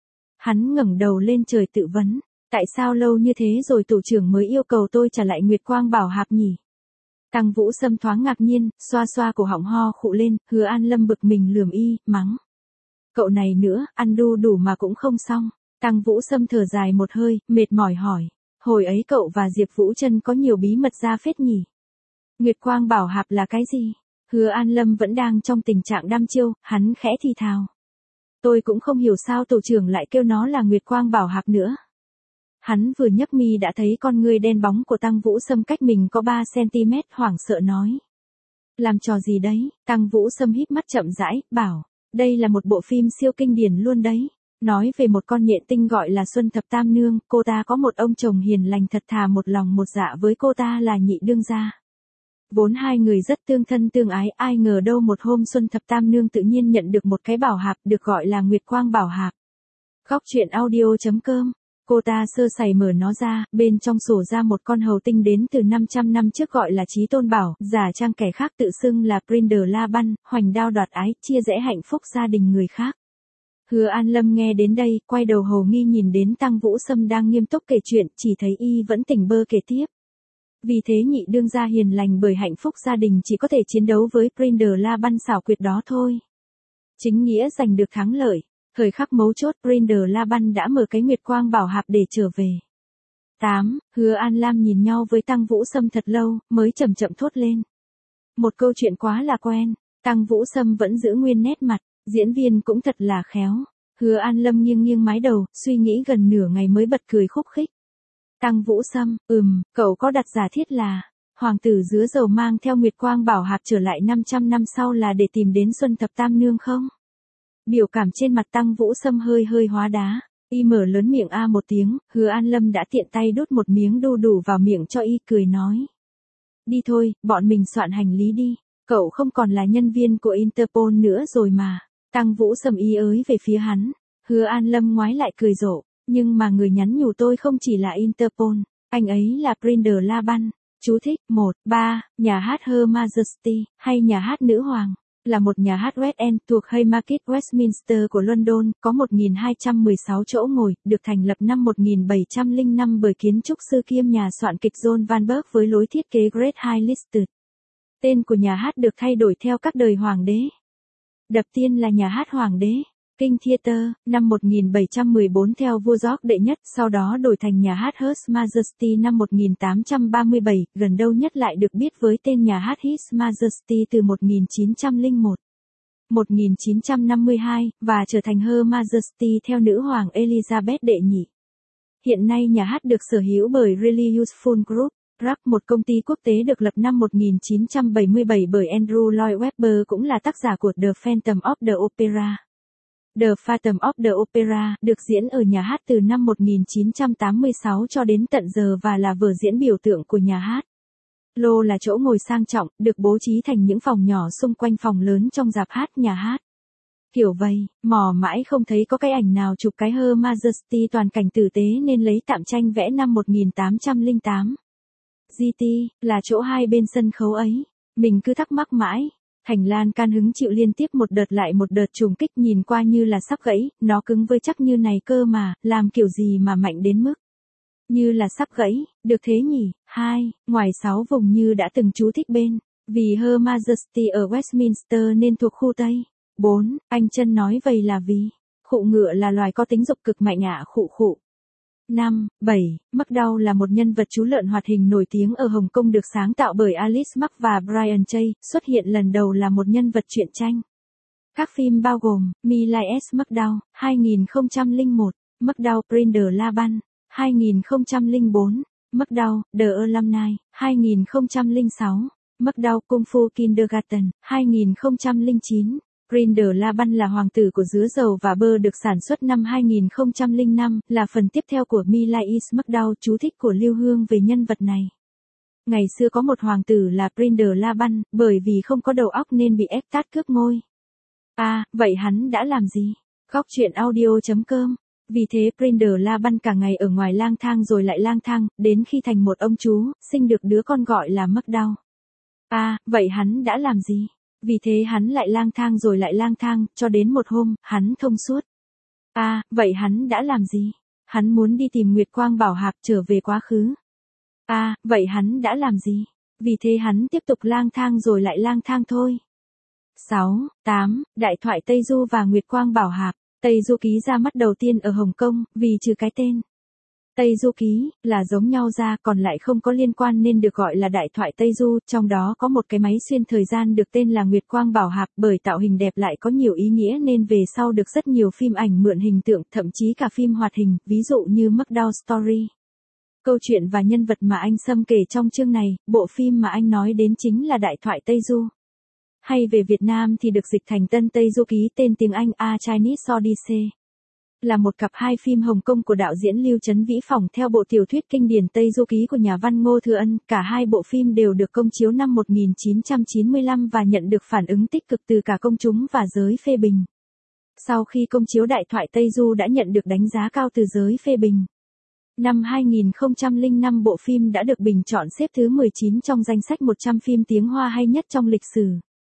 Hắn ngẩng đầu lên trời tự vấn. Tại sao lâu như thế rồi tổ trưởng mới yêu cầu tôi trả lại Nguyệt Quang Bảo Hạp nhỉ? Tăng Vũ Sâm thoáng ngạc nhiên, xoa xoa cổ họng ho khụ lên, Hứa An Lâm bực mình lườm y, mắng. Cậu này nữa, ăn đu đủ mà cũng không xong. Tăng Vũ Sâm thở dài một hơi, mệt mỏi hỏi. Hồi ấy cậu và Diệp Vũ Trân có nhiều bí mật ra phết nhỉ? Nguyệt Quang Bảo Hạp là cái gì? Hứa An Lâm vẫn đang trong tình trạng đăm chiêu, hắn khẽ thì thào. Tôi cũng không hiểu sao tổ trưởng lại kêu nó là Nguyệt Quang Bảo Hạp nữa. Hắn vừa nhấc mi đã thấy con ngươi đen bóng của Tăng Vũ Sâm cách mình có ba xăng-ti-mét, hoảng sợ nói. Làm trò gì đấy? Tăng Vũ Sâm híp mắt chậm rãi, bảo. Đây là một bộ phim siêu kinh điển luôn đấy. Nói về một con nhện tinh gọi là Xuân Thập Tam Nương, cô ta có một ông chồng hiền lành thật thà một lòng một dạ với cô ta là Nhị Đương gia. Vốn hai người rất tương thân tương ái, ai ngờ đâu một hôm Xuân Thập Tam Nương tự nhiên nhận được một cái bảo hạp được gọi là Nguyệt Quang Bảo Hạp. Góc truyện audio chấm com. Cô ta sơ sẩy mở nó ra, bên trong sổ ra một con hầu tinh đến từ năm trăm năm trước gọi là Chí Tôn Bảo, giả trang kẻ khác tự xưng là Grinder La Ban, hoành đao đoạt ái, chia rẽ hạnh phúc gia đình người khác. Hứa An Lâm nghe đến đây, quay đầu hầu nghi nhìn đến Tăng Vũ Sâm đang nghiêm túc kể chuyện, chỉ thấy y vẫn tỉnh bơ kể tiếp. Vì thế Nhị Đương gia hiền lành bởi hạnh phúc gia đình chỉ có thể chiến đấu với Grinder La Ban xảo quyệt đó thôi. Chính nghĩa giành được thắng lợi. Thời khắc mấu chốt, Grinder La Ban đã mở cái Nguyệt Quang Bảo Hạp để trở về. tám. Hứa An Lam nhìn nhau với Tăng Vũ Sâm thật lâu, mới chậm chậm thốt lên. Một câu chuyện quá là quen. Tăng Vũ Sâm vẫn giữ nguyên nét mặt, diễn viên cũng thật là khéo. Hứa An Lâm nghiêng nghiêng mái đầu, suy nghĩ gần nửa ngày mới bật cười khúc khích. Tăng Vũ Sâm, ừm, cậu có đặt giả thiết là hoàng tử dứa dầu mang theo Nguyệt Quang Bảo Hạp trở lại năm trăm năm sau là để tìm đến Xuân Thập Tam Nương không? Biểu cảm trên mặt Tăng Vũ Sâm hơi hơi hóa đá, y mở lớn miệng a một tiếng, Hứa An Lâm đã tiện tay đút một miếng đu đủ vào miệng cho y, cười nói. Đi thôi, bọn mình soạn hành lý đi, cậu không còn là nhân viên của Interpol nữa rồi mà. Tăng Vũ Sâm y ới về phía hắn, Hứa An Lâm ngoái lại cười rộ, nhưng mà người nhắn nhủ tôi không chỉ là Interpol, anh ấy là Grinder La Ban. Chú thích, một, ba, nhà hát Her Majesty, hay nhà hát Nữ Hoàng. Là một nhà hát West End thuộc Haymarket Westminster của London, có một nghìn hai trăm mười sáu chỗ ngồi, được thành lập năm một nghìn bảy trăm lẻ năm bởi kiến trúc sư kiêm nhà soạn kịch John Van Berg với lối thiết kế Great High Listed. Tên của nhà hát được thay đổi theo các đời hoàng đế. Đập tiên là nhà hát Hoàng đế, King Theatre, năm một nghìn bảy trăm mười bốn theo vua George đệ nhất, sau đó đổi thành nhà hát Her Majesty năm một nghìn tám trăm ba mươi bảy, gần đâu nhất lại được biết với tên nhà hát His Majesty từ một nghìn chín trăm lẻ một. một nghìn chín trăm năm mươi hai, và trở thành Her Majesty theo nữ hoàng Elizabeth đệ nhị. Hiện nay nhà hát được sở hữu bởi Really Useful Group, rắc, một công ty quốc tế được lập năm một nghìn chín trăm bảy mươi bảy bởi Andrew Lloyd Webber, cũng là tác giả của The Phantom of the Opera. The Phantom of the Opera được diễn ở nhà hát từ năm một nghìn chín trăm tám mươi sáu cho đến tận giờ và là vở diễn biểu tượng của nhà hát. Lô là chỗ ngồi sang trọng, được bố trí thành những phòng nhỏ xung quanh phòng lớn trong dạp hát nhà hát. Kiểu vậy, mò mãi không thấy có cái ảnh nào chụp cái Her Majesty toàn cảnh tử tế nên lấy tạm tranh vẽ năm một nghìn tám trăm lẻ tám. giê tê, là chỗ hai bên sân khấu ấy. Mình cứ thắc mắc mãi. Hành lang can hứng chịu liên tiếp một đợt lại một đợt trùng kích, nhìn qua như là sắp gãy, nó cứng với chắc như này cơ mà, làm kiểu gì mà mạnh đến mức như là sắp gãy, được thế nhỉ? Hai, ngoài sáu vùng như đã từng chú thích bên, vì Her Majesty ở Westminster nên thuộc khu Tây. Bốn, anh Trân nói vậy là vì khụ ngựa là loài có tính dục cực mạnh ạ. Khụ khụ. năm, bảy. McDowell là một nhân vật chú lợn hoạt hình nổi tiếng ở Hồng Kông được sáng tạo bởi Alice Mack và Brian Chay, xuất hiện lần đầu là một nhân vật truyện tranh. Các phim bao gồm My Lies McDowell, hai nghìn không trăm lẻ một, McDowell Prinder Laban, hai nghìn không trăm lẻ bốn, McDowell The Alumni, hai nghìn không trăm lẻ sáu, McDowell Kung Fu Kindergarten, hai nghìn không trăm lẻ chín. Prinder Laban là hoàng tử của dứa dầu và bơ được sản xuất năm hai nghìn không trăm lẻ năm, là phần tiếp theo của My Lies McDowell. Chú thích của Lưu Hương về nhân vật này. Ngày xưa có một hoàng tử là Prinder Laban, bởi vì không có đầu óc nên bị ép tát cướp ngôi. À, vậy hắn đã làm gì? Góc truyện audio chấm com. Vì thế Prinder Laban cả ngày ở ngoài lang thang rồi lại lang thang, đến khi thành một ông chú, sinh được đứa con gọi là McDowell. À, vậy hắn đã làm gì? Vì thế hắn lại lang thang rồi lại lang thang, cho đến một hôm, hắn thông suốt. À, vậy hắn đã làm gì? Hắn muốn đi tìm Nguyệt Quang Bảo Hạp trở về quá khứ. À, vậy hắn đã làm gì? Vì thế hắn tiếp tục lang thang rồi lại lang thang thôi. sáu, tám. Đại thoại Tây Du và Nguyệt Quang Bảo Hạp. Tây Du Ký ra mắt đầu tiên ở Hồng Kông, vì trừ cái tên Tây Du Ký là giống nhau ra còn lại không có liên quan nên được gọi là Đại thoại Tây Du, trong đó có một cái máy xuyên thời gian được tên là Nguyệt Quang Bảo Hạp, bởi tạo hình đẹp lại có nhiều ý nghĩa nên về sau được rất nhiều phim ảnh mượn hình tượng, thậm chí cả phim hoạt hình, ví dụ như McDowell Story. Câu chuyện và nhân vật mà anh Sâm kể trong chương này, bộ phim mà anh nói đến chính là Đại thoại Tây Du. Hay về Việt Nam thì được dịch thành Tân Tây Du Ký, tên tiếng Anh A Chinese Odyssey. Là một cặp hai phim Hồng Kông của đạo diễn Lưu Trấn Vĩ phỏng theo bộ tiểu thuyết kinh điển Tây Du Ký của nhà văn Ngô Thừa Ân. Cả hai bộ phim đều được công chiếu năm một nghìn chín trăm chín mươi lăm và nhận được phản ứng tích cực từ cả công chúng và giới phê bình. Sau khi công chiếu, Đại thoại Tây Du đã nhận được đánh giá cao từ giới phê bình. Năm hai nghìn không trăm lẻ năm, bộ phim đã được bình chọn xếp thứ mười chín trong danh sách một trăm phim tiếng Hoa hay nhất trong lịch sử.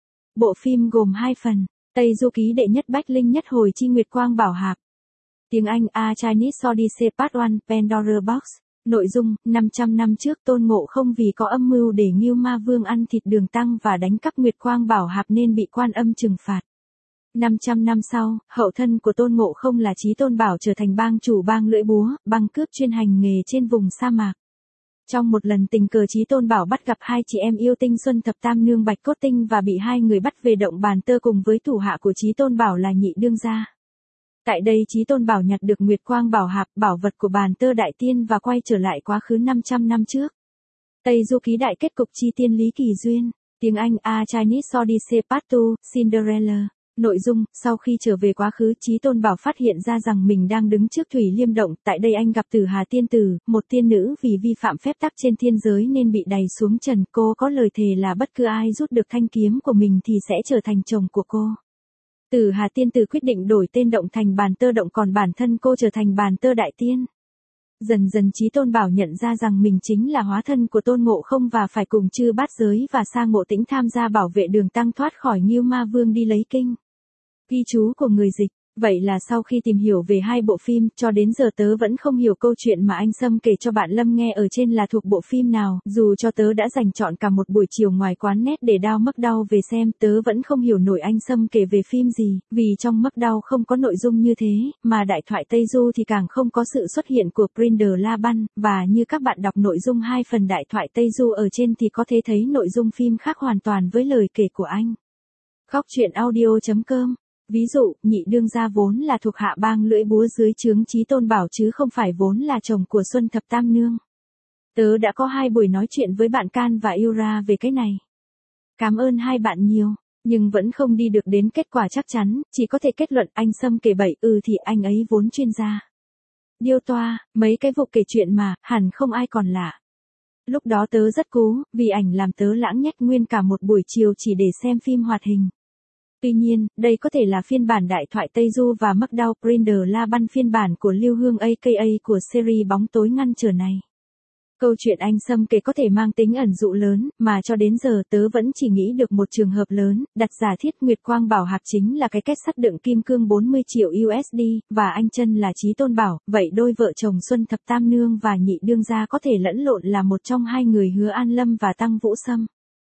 Bộ phim gồm hai phần, Tây Du Ký đệ nhất Bách Linh nhất hồi chi Nguyệt Quang Bảo Hạp. Tiếng Anh A Chinese Odyssey Part một, Pandora Box. Nội dung, năm trăm năm trước Tôn Ngộ Không vì có âm mưu để Ngưu Ma Vương ăn thịt Đường Tăng và đánh cắp Nguyệt Quang Bảo Hạp nên bị Quan Âm trừng phạt. năm trăm năm sau, hậu thân của Tôn Ngộ Không là Chí Tôn Bảo trở thành bang chủ bang lưỡi búa, băng cướp chuyên hành nghề trên vùng sa mạc. Trong một lần tình cờ Chí Tôn Bảo bắt gặp hai chị em yêu tinh Xuân Thập Tam Nương Bạch Cốt Tinh và bị hai người bắt về động Bàn Tơ cùng với thủ hạ của Chí Tôn Bảo là Nhị Đương Gia. Tại đây Chí Tôn Bảo nhặt được Nguyệt Quang Bảo Hạp, bảo vật của Bàn Tơ Đại Tiên và quay trở lại quá khứ năm trăm năm trước. Tây Du Ký đại kết cục chi tiên Lý Kỳ Duyên. Tiếng Anh A Chinese Odyssey Part hai, Cinderella. Nội dung, sau khi trở về quá khứ, Chí Tôn Bảo phát hiện ra rằng mình đang đứng trước Thủy Liêm Động, tại đây anh gặp Tử Hà Tiên Tử, một tiên nữ vì vi phạm phép tắc trên thiên giới nên bị đày xuống trần. Cô có lời thề là bất cứ ai rút được thanh kiếm của mình thì sẽ trở thành chồng của cô. Tử Hà Tiên Tử quyết định đổi tên động thành Bàn Tơ Động, còn bản thân cô trở thành Bàn Tơ Đại Tiên. Dần dần Chí Tôn Bảo nhận ra rằng mình chính là hóa thân của Tôn Ngộ Không và phải cùng Chư Bát Giới và Sa Ngộ Tĩnh tham gia bảo vệ Đường Tăng thoát khỏi Ngưu Ma Vương đi lấy kinh. Ghi chú của người dịch. Vậy là sau khi tìm hiểu về hai bộ phim, cho đến giờ tớ vẫn không hiểu câu chuyện mà anh Sâm kể cho bạn Lâm nghe ở trên là thuộc bộ phim nào, dù cho tớ đã dành trọn cả một buổi chiều ngoài quán net để đao McDowell về xem, tớ vẫn không hiểu nổi anh Sâm kể về phim gì, vì trong McDowell không có nội dung như thế, mà Đại thoại Tây Du thì càng không có sự xuất hiện của Prinder Laban, và như các bạn đọc nội dung hai phần Đại thoại Tây Du ở trên thì có thể thấy nội dung phim khác hoàn toàn với lời kể của anh. Góc truyện audio chấm com. Ví dụ, Nhị Đương Gia vốn là thuộc hạ bang lưỡi búa dưới trướng Chí Tôn Bảo chứ không phải vốn là chồng của Xuân Thập Tam Nương. Tớ đã có hai buổi nói chuyện với bạn Can và Yura về cái này. Cảm ơn hai bạn nhiều, nhưng vẫn không đi được đến kết quả chắc chắn, chỉ có thể kết luận anh Sâm kể bậy, ừ thì anh ấy vốn chuyên gia. Điêu toa, mấy cái vụ kể chuyện mà, hẳn không ai còn lạ. Lúc đó tớ rất cú, vì ảnh làm tớ lãng nhách nguyên cả một buổi chiều chỉ để xem phim hoạt hình. Tuy nhiên, đây có thể là phiên bản Đại thoại Tây Du và McDowell Prinder Laban phiên bản của Lưu Hương aka của series Bóng Tối Ngăn Trở này. Câu chuyện anh Sâm kể có thể mang tính ẩn dụ lớn, mà cho đến giờ tớ vẫn chỉ nghĩ được một trường hợp lớn, đặt giả thiết Nguyệt Quang Bảo Hạp chính là cái kết sắt đựng kim cương bốn mươi triệu u ét đê, và anh Chân là Chí Tôn Bảo, vậy đôi vợ chồng Xuân Thập Tam Nương và Nhị Đương Gia có thể lẫn lộn là một trong hai người Hứa An Lâm và Tăng Vũ Sâm.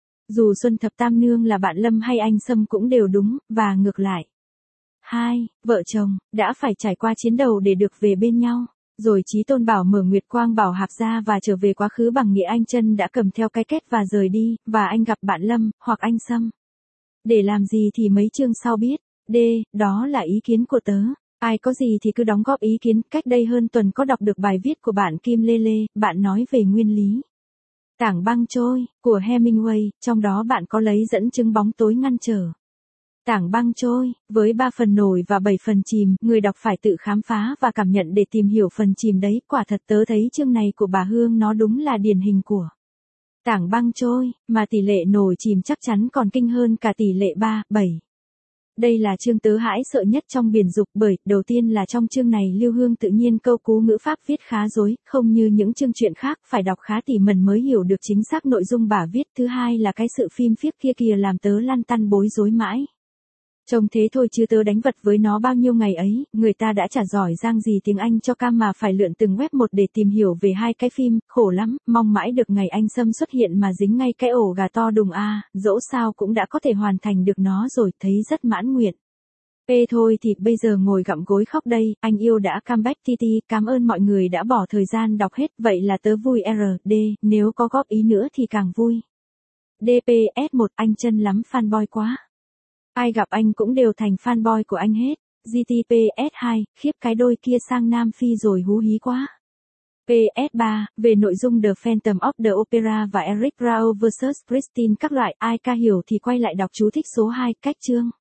Dù Xuân Thập Tam Nương là bạn Lâm hay anh Sâm cũng đều đúng, và ngược lại. Hai, vợ chồng, đã phải trải qua chiến đấu để được về bên nhau. Rồi Chí Tôn bảo mở Nguyệt Quang Bảo Hạc ra và trở về quá khứ bằng nghĩa anh chân đã cầm theo cái kết và rời đi, và anh gặp bạn Lâm, hoặc anh Sâm. Để làm gì thì mấy chương sau biết. D. Đó là ý kiến của tớ. Ai có gì thì cứ đóng góp ý kiến. Cách đây hơn tuần có đọc được bài viết của bạn Kim Lê Lê, bạn nói về nguyên lý tảng băng trôi của Hemingway, trong đó bạn có lấy dẫn chứng bóng tối ngăn trở tảng băng trôi, với ba phần nổi và bảy phần chìm, người đọc phải tự khám phá và cảm nhận để tìm hiểu phần chìm đấy. Quả thật tớ thấy chương này của bà Hương nó đúng là điển hình của tảng băng trôi, mà tỷ lệ nổi chìm chắc chắn còn kinh hơn cả tỷ lệ ba, bảy. Đây là chương tớ hãi sợ nhất trong Biển Dục bởi, đầu tiên là trong chương này Lưu Hương tự nhiên câu cú ngữ pháp viết khá rối, không như những chương truyện khác phải đọc khá tỉ mẩn mới hiểu được chính xác nội dung bà viết. Thứ hai là cái sự phim phiếc kia kìa làm tớ lăn tăn bối rối mãi. Trông thế thôi chứ tớ đánh vật với nó bao nhiêu ngày ấy, người ta đã chả giỏi giang gì tiếng Anh cho cam mà phải lượn từng web một để tìm hiểu về hai cái phim, khổ lắm, mong mãi được ngày anh Sâm xuất hiện mà dính ngay cái ổ gà to đùng a, dẫu sao cũng đã có thể hoàn thành được nó rồi, thấy rất mãn nguyện. P thôi thì bây giờ ngồi gặm gối khóc đây, anh yêu đã comeback tê tê, cảm ơn mọi người đã bỏ thời gian đọc hết, vậy là tớ vui R, D, nếu có góp ý nữa thì càng vui. đê pê ét một, anh chân lắm fanboy quá. Ai gặp anh cũng đều thành fanboy của anh hết. giê tê pê ét hai, khiếp cái đôi kia sang Nam Phi rồi hú hí quá. pê ét ba, về nội dung The Phantom of the Opera và Eric Rowe versus Christine các loại, ai ca hiểu thì quay lại đọc chú thích số hai, cách chương.